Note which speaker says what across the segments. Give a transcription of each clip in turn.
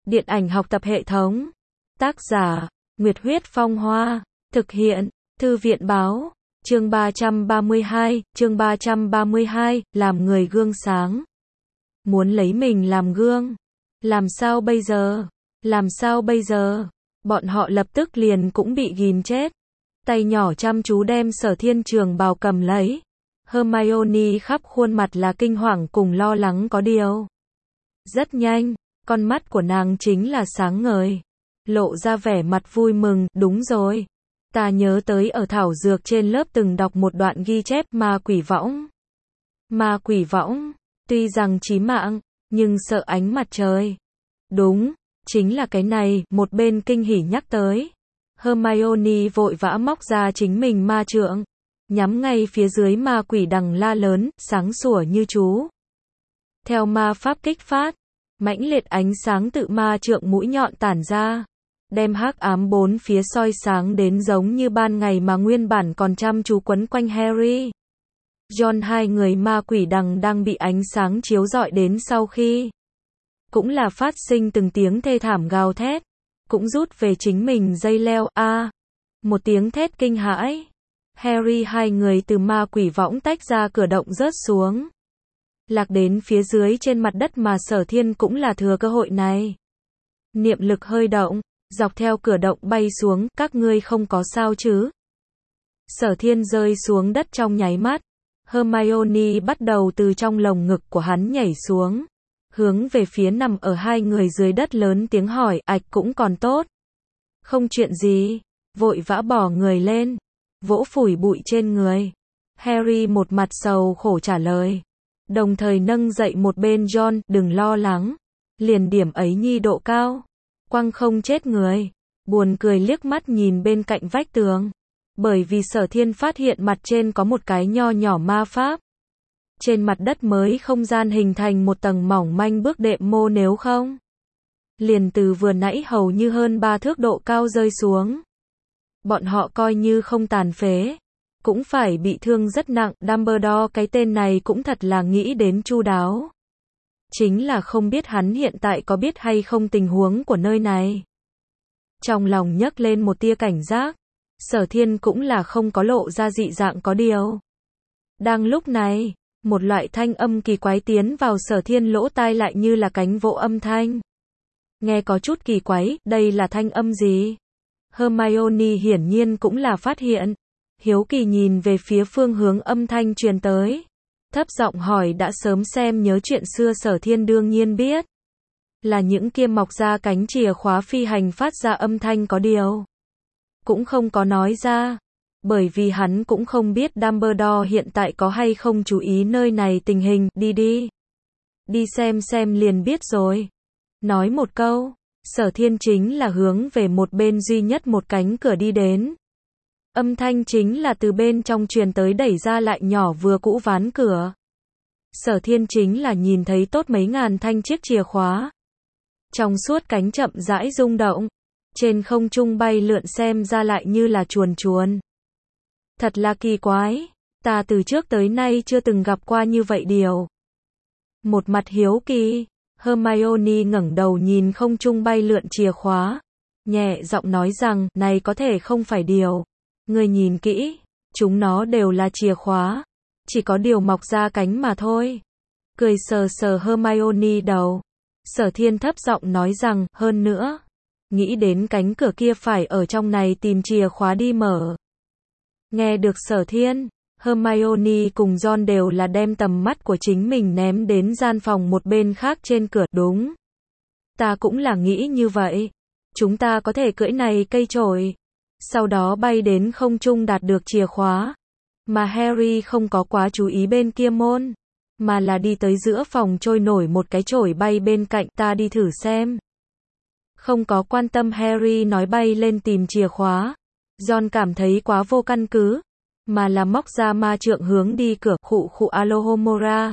Speaker 1: Điện ảnh học tập hệ thống. Tác giả, Nguyệt Huyết Phong Hoa. Thực hiện, Thư viện báo. Chương 332, làm người gương sáng. Muốn lấy mình làm gương. Làm sao bây giờ? Làm sao bây giờ? Bọn họ lập tức liền cũng bị ghim chết. Tay nhỏ chăm chú đem Sở Thiên trường bào cầm lấy. Hermione khắp khuôn mặt là kinh hoàng cùng lo lắng có điều. Rất nhanh, con mắt của nàng chính là sáng ngời. Lộ ra vẻ mặt vui mừng, đúng rồi. Ta nhớ tới ở thảo dược trên lớp từng đọc một đoạn ghi chép ma quỷ võng. Ma quỷ võng, tuy rằng chí mạng, nhưng sợ ánh mặt trời. Đúng, chính là cái này, một bên kinh hỉ nhắc tới. Hermione vội vã móc ra chính mình ma trượng, nhắm ngay phía dưới ma quỷ đằng la lớn, sáng sủa như chú. Theo ma pháp kích phát, mãnh liệt ánh sáng tự ma trượng mũi nhọn tản ra, đem hắc ám bốn phía soi sáng đến giống như ban ngày mà nguyên bản còn chăm chú quấn quanh Harry. John, hai người ma quỷ đằng đang bị ánh sáng chiếu rọi đến sau khi cũng là phát sinh từng tiếng thê thảm gào thét, cũng rút về chính mình dây leo, một tiếng thét kinh hãi. Harry hai người từ ma quỷ võng tách ra cửa động rớt xuống. Lạc đến phía dưới trên mặt đất mà Sở Thiên cũng là thừa cơ hội này. Niệm lực hơi động, dọc theo cửa động bay xuống, các ngươi không có sao chứ? Sở Thiên rơi xuống đất trong nháy mắt. Hermione bắt đầu từ trong lồng ngực của hắn nhảy xuống, hướng về phía nằm ở hai người dưới đất lớn tiếng hỏi, ạch cũng còn tốt. Không chuyện gì, vội vã bỏ người lên, vỗ phủi bụi trên người. Harry một mặt sầu khổ trả lời, đồng thời nâng dậy một bên John, đừng lo lắng, liền điểm ấy nhi độ cao, quăng không chết người. Buồn cười liếc mắt nhìn bên cạnh vách tường, bởi vì Sở Thiên phát hiện mặt trên có một cái nho nhỏ ma pháp. Trên mặt đất mới không gian hình thành một tầng mỏng manh bước đệm mô, nếu không liền từ vừa nãy hầu như hơn 3 thước độ cao rơi xuống. Bọn họ coi như không tàn phế, cũng phải bị thương rất nặng. Dumbledore cái tên này cũng thật là nghĩ đến chu đáo. Chính là không biết hắn hiện tại có biết hay không tình huống của nơi này. Trong lòng nhấc lên một tia cảnh giác, Sở Thiên cũng là không có lộ ra dị dạng có điều. Đang lúc này, một loại thanh âm kỳ quái tiến vào Sở Thiên lỗ tai lại như là cánh vỗ âm thanh. Nghe có chút kỳ quái, đây là thanh âm gì? Hermione hiển nhiên cũng là phát hiện. Hiếu kỳ nhìn về phía phương hướng âm thanh truyền tới. Thấp giọng hỏi, đã sớm xem nhớ chuyện xưa. Sở Thiên đương nhiên biết. Là những kia mọc ra cánh chìa khóa phi hành phát ra âm thanh có điều. Cũng không có nói ra. Bởi vì hắn cũng không biết Dumbledore hiện tại có hay không chú ý nơi này tình hình. Đi. Đi xem liền biết rồi. Nói một câu, Sở Thiên chính là hướng về một bên duy nhất một cánh cửa đi đến. Âm thanh chính là từ bên trong truyền tới, đẩy ra lại nhỏ vừa cũ ván cửa. Sở Thiên chính là nhìn thấy tốt mấy ngàn thanh chiếc chìa khóa. Trong suốt cánh chậm rãi rung động, trên không trung bay lượn, xem ra lại như là chuồn. Thật là kỳ quái, ta từ trước tới nay chưa từng gặp qua như vậy điều. Một mặt hiếu kỳ, Hermione ngẩng đầu nhìn không trung bay lượn chìa khóa, nhẹ giọng nói rằng, này có thể không phải điều. Ngươi nhìn kỹ, chúng nó đều là chìa khóa, chỉ có điều mọc ra cánh mà thôi. Cười sờ Hermione đầu, Sở Thiên thấp giọng nói rằng, hơn nữa, nghĩ đến cánh cửa kia phải ở trong này tìm chìa khóa đi mở. Nghe được Sở Thiên, Hermione cùng John đều là đem tầm mắt của chính mình ném đến gian phòng một bên khác trên cửa. Đúng, ta cũng là nghĩ như vậy. Chúng ta có thể cưỡi này cây chổi, sau đó bay đến không trung đạt được chìa khóa. Mà Harry không có quá chú ý bên kia môn, mà là đi tới giữa phòng trôi nổi một cái chổi bay bên cạnh. Ta đi thử xem. Không có quan tâm Harry nói bay lên tìm chìa khóa. John cảm thấy quá vô căn cứ, mà là móc ra ma trượng hướng đi cửa. Khụ Alohomora.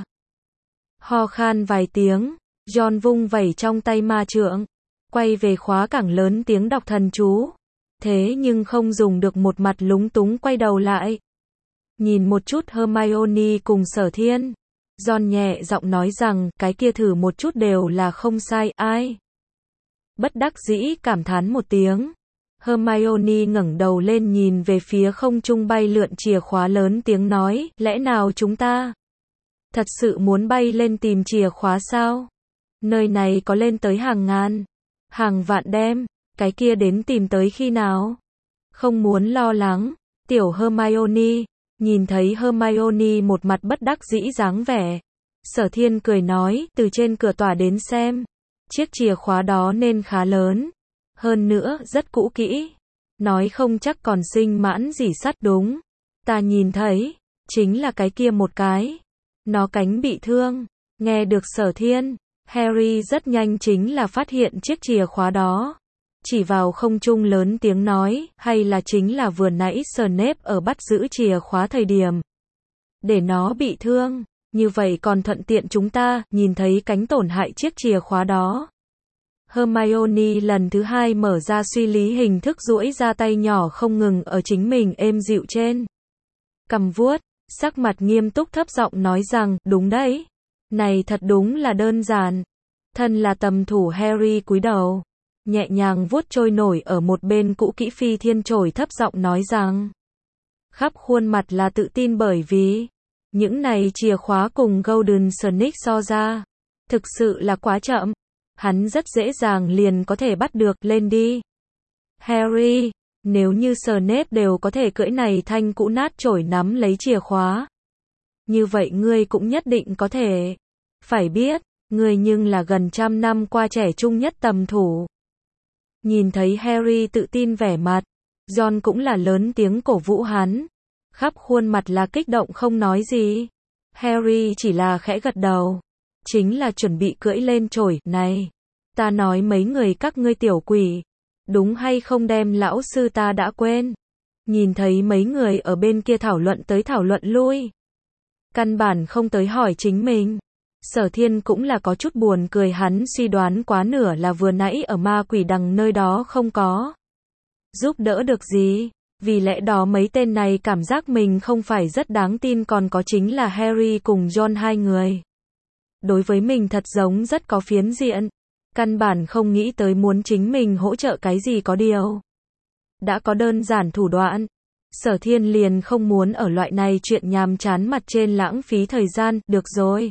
Speaker 1: Ho khan vài tiếng, John vung vẩy trong tay ma trượng, quay về khóa cảng lớn tiếng đọc thần chú. Thế nhưng không dùng được, một mặt lúng túng quay đầu lại. Nhìn một chút Hermione cùng Sở Thiên, John nhẹ giọng nói rằng, cái kia thử một chút đều là không sai. Ai? Bất đắc dĩ cảm thán một tiếng. Hermione ngẩng đầu lên nhìn về phía không trung bay lượn chìa khóa lớn tiếng nói, lẽ nào chúng ta thật sự muốn bay lên tìm chìa khóa sao? Nơi này có lên tới hàng ngàn, hàng vạn đem, cái kia đến tìm tới khi nào? Không muốn lo lắng, tiểu Hermione, nhìn thấy Hermione một mặt bất đắc dĩ dáng vẻ. Sở Thiên cười nói, từ trên cửa tỏa đến xem, chiếc chìa khóa đó nên khá lớn, hơn nữa rất cũ kỹ, nói không chắc còn sinh mãn rỉ sắt đúng. Ta nhìn thấy, chính là cái kia một cái, nó cánh bị thương. Nghe được Sở Thiên, Harry rất nhanh chính là phát hiện chiếc chìa khóa đó. Chỉ vào không trung lớn tiếng nói, hay là chính là vừa nãy Snape ở bắt giữ chìa khóa thời điểm để nó bị thương, như vậy còn thuận tiện chúng ta nhìn thấy cánh tổn hại chiếc chìa khóa đó. Hermione lần thứ hai mở ra suy lý hình thức duỗi ra tay nhỏ không ngừng ở chính mình êm dịu trên cằm vuốt, sắc mặt nghiêm túc thấp giọng nói rằng, đúng đấy, này thật đúng là đơn giản. Thân là tầm thủ Harry cúi đầu, nhẹ nhàng vuốt trôi nổi ở một bên cũ kỹ phi thiên chổi thấp giọng nói rằng, khắp khuôn mặt là tự tin bởi vì những này chìa khóa cùng Golden Snake so ra, thực sự là quá chậm. Hắn rất dễ dàng liền có thể bắt được, lên đi. Harry, nếu như Snape đều có thể cưỡi này thanh cũ nát chổi nắm lấy chìa khóa, như vậy ngươi cũng nhất định có thể. Phải biết, ngươi nhưng là gần 100 năm qua trẻ trung nhất tầm thủ. Nhìn thấy Harry tự tin vẻ mặt, Ron cũng là lớn tiếng cổ vũ hắn. Khắp khuôn mặt là kích động không nói gì. Harry chỉ là khẽ gật đầu. Chính là chuẩn bị cưỡi lên chổi, này. Ta nói mấy người các ngươi tiểu quỷ. Đúng hay không đem lão sư ta đã quên. Nhìn thấy mấy người ở bên kia thảo luận tới thảo luận lui. Căn bản không tới hỏi chính mình. Sở Thiên cũng là có chút buồn cười hắn suy đoán quá nửa là vừa nãy ở ma quỷ đằng nơi đó không có giúp đỡ được gì. Vì lẽ đó mấy tên này cảm giác mình không phải rất đáng tin còn có chính là Harry cùng Ron hai người. Đối với mình thật giống rất có phiến diện. Căn bản không nghĩ tới muốn chính mình hỗ trợ cái gì có điều. Đã có đơn giản thủ đoạn. Sở Thiên liền không muốn ở loại này chuyện nhàm chán mặt trên lãng phí thời gian, được rồi.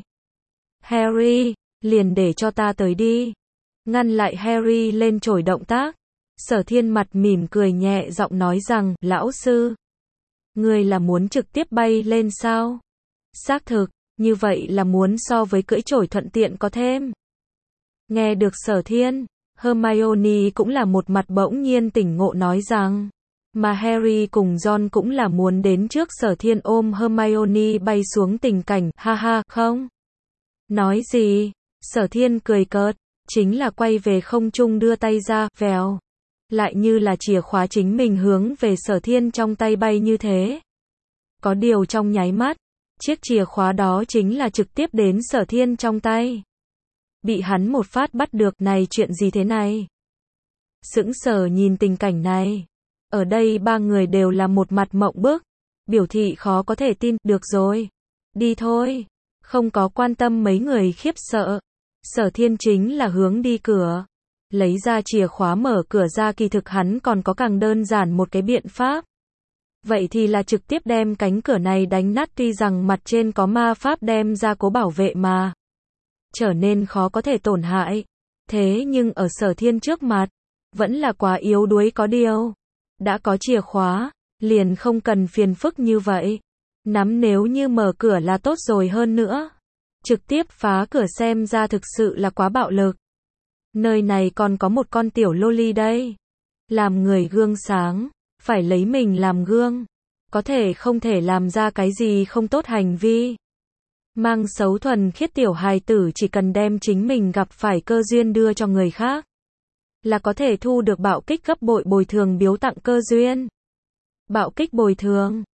Speaker 1: Harry, liền để cho ta tới đi. Ngăn lại Harry lên chổi động tác. Sở Thiên mặt mỉm cười nhẹ giọng nói rằng, lão sư, ngươi là muốn trực tiếp bay lên sao? Xác thực, như vậy là muốn so với cưỡi chổi thuận tiện có thêm. Nghe được Sở Thiên, Hermione cũng là một mặt bỗng nhiên tỉnh ngộ nói rằng, mà Harry cùng Ron cũng là muốn đến trước Sở Thiên ôm Hermione bay xuống tình cảnh, ha ha, không? Nói gì? Sở Thiên cười cợt, chính là quay về không trung đưa tay ra, vèo. Lại như là chìa khóa chính mình hướng về Sở Thiên trong tay bay như thế. Có điều trong nháy mắt, chiếc chìa khóa đó chính là trực tiếp đến Sở Thiên trong tay. Bị hắn một phát bắt được, này chuyện gì thế này? Sững sờ nhìn tình cảnh này. Ở đây ba người đều là một mặt mộng bức, biểu thị khó có thể tin, được rồi. Đi thôi. Không có quan tâm mấy người khiếp sợ. Sở Thiên chính là hướng đi cửa. Lấy ra chìa khóa mở cửa ra kỳ thực hắn còn có càng đơn giản một cái biện pháp. Vậy thì là trực tiếp đem cánh cửa này đánh nát tuy rằng mặt trên có ma pháp đem ra cố bảo vệ mà. Trở nên khó có thể tổn hại. Thế nhưng ở Sở Thiên trước mặt, vẫn là quá yếu đuối có điều. Đã có chìa khóa, liền không cần phiền phức như vậy. Nắm nếu như mở cửa là tốt rồi hơn nữa. Trực tiếp phá cửa xem ra thực sự là quá bạo lực. Nơi này còn có một con tiểu loli đây. Làm người gương sáng, phải lấy mình làm gương. Có thể không thể làm ra cái gì không tốt hành vi. Mang xấu thuần khiết tiểu hài tử chỉ cần đem chính mình gặp phải cơ duyên đưa cho người khác. Là có thể thu được bạo kích gấp bội bồi thường biếu tặng cơ duyên. Bạo kích bồi thường.